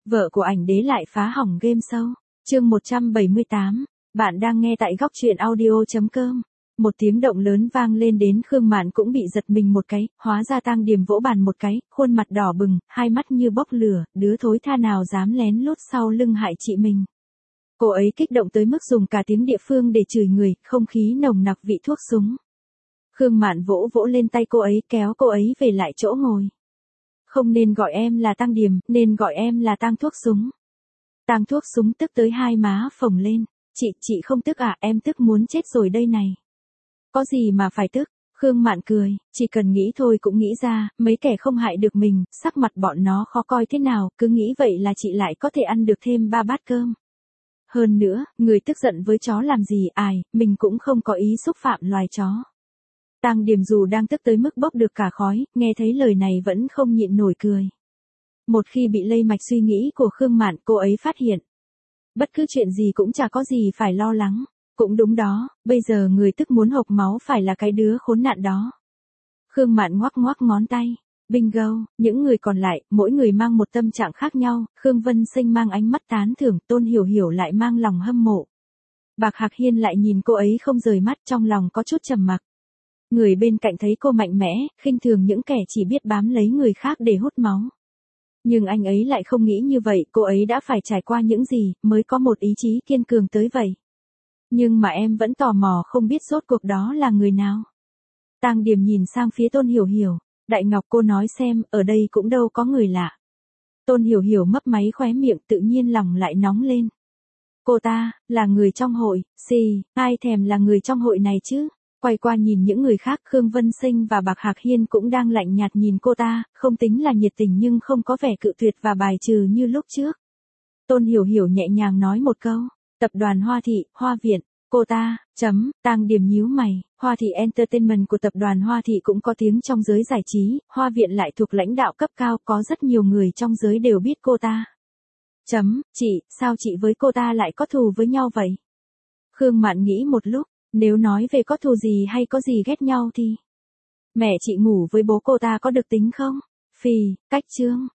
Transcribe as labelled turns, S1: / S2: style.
S1: Vợ của ảnh đế lại phá hỏng game show. Chương 178. Bạn đang nghe tại góc truyện audio.com. Một tiếng động lớn vang lên đến Khương Mạn cũng bị giật mình một cái, hóa ra Tang Điềm vỗ bàn một cái, khuôn mặt đỏ bừng, hai mắt như bốc lửa, đứa thối tha nào dám lén lút sau lưng hại chị mình. Cô ấy kích động tới mức dùng cả tiếng địa phương để chửi người, không khí nồng nặc vị thuốc súng. Khương Mạn vỗ vỗ lên tay cô ấy, kéo cô ấy về lại chỗ ngồi. Không nên gọi em là Tang Điềm, nên gọi em là Tang thuốc súng. Tang thuốc súng tức tới hai má phồng lên. Chị không tức à, em tức muốn chết rồi đây này. Có gì mà phải tức, Khương Mạn cười, chỉ cần nghĩ thôi cũng nghĩ ra, mấy kẻ không hại được mình, sắc mặt bọn nó khó coi thế nào, cứ nghĩ vậy là chị lại có thể ăn được thêm 3 bát cơm. Hơn nữa, người tức giận với chó làm gì, mình cũng không có ý xúc phạm loài chó. Tang Điềm dù đang tức tới mức bốc được cả khói, nghe thấy lời này vẫn không nhịn nổi cười. Một khi bị lây mạch suy nghĩ của Khương Mạn, cô ấy phát hiện. Bất cứ chuyện gì cũng chả có gì phải lo lắng. Cũng đúng đó, bây giờ người tức muốn hộc máu phải là cái đứa khốn nạn đó. Khương Mạn ngoắc ngoắc ngón tay. Bingo, những người còn lại, mỗi người mang một tâm trạng khác nhau, Khương Vân Sinh mang ánh mắt tán thưởng, Tôn Hiểu Hiểu lại mang lòng hâm mộ. Bạc Hạc Hiên lại nhìn cô ấy không rời mắt, trong lòng có chút trầm mặc. Người bên cạnh thấy cô mạnh mẽ, khinh thường những kẻ chỉ biết bám lấy người khác để hút máu. Nhưng anh ấy lại không nghĩ như vậy, cô ấy đã phải trải qua những gì, mới có một ý chí kiên cường tới vậy. Nhưng mà em vẫn tò mò không biết rốt cuộc đó là người nào. Tang Điềm nhìn sang phía Tôn Hiểu Hiểu. Đại Ngọc, cô nói xem, ở đây cũng đâu có người lạ. Tôn Hiểu Hiểu mấp máy khóe miệng, tự nhiên lòng lại nóng lên. Cô ta, là người trong hội, ai thèm là người trong hội này chứ. Quay qua nhìn những người khác, Khương Vân Sinh và Bạc Hạc Hiên cũng đang lạnh nhạt nhìn cô ta, không tính là nhiệt tình nhưng không có vẻ cự tuyệt và bài trừ như lúc trước. Tôn Hiểu Hiểu nhẹ nhàng nói một câu, tập đoàn Hoa Thị, Hoa Viện, cô ta, Tang Điềm nhíu mày, Hoa Thị Entertainment của tập đoàn Hoa Thị cũng có tiếng trong giới giải trí, Hoa Viện lại thuộc lãnh đạo cấp cao, có rất nhiều người trong giới đều biết cô ta. Sao chị với cô ta lại có thù với nhau vậy? Khương Mạn nghĩ một lúc. Nếu nói về có thù gì hay có gì ghét nhau thì... Mẹ chị ngủ với bố cô ta có được tính không? Cách chương.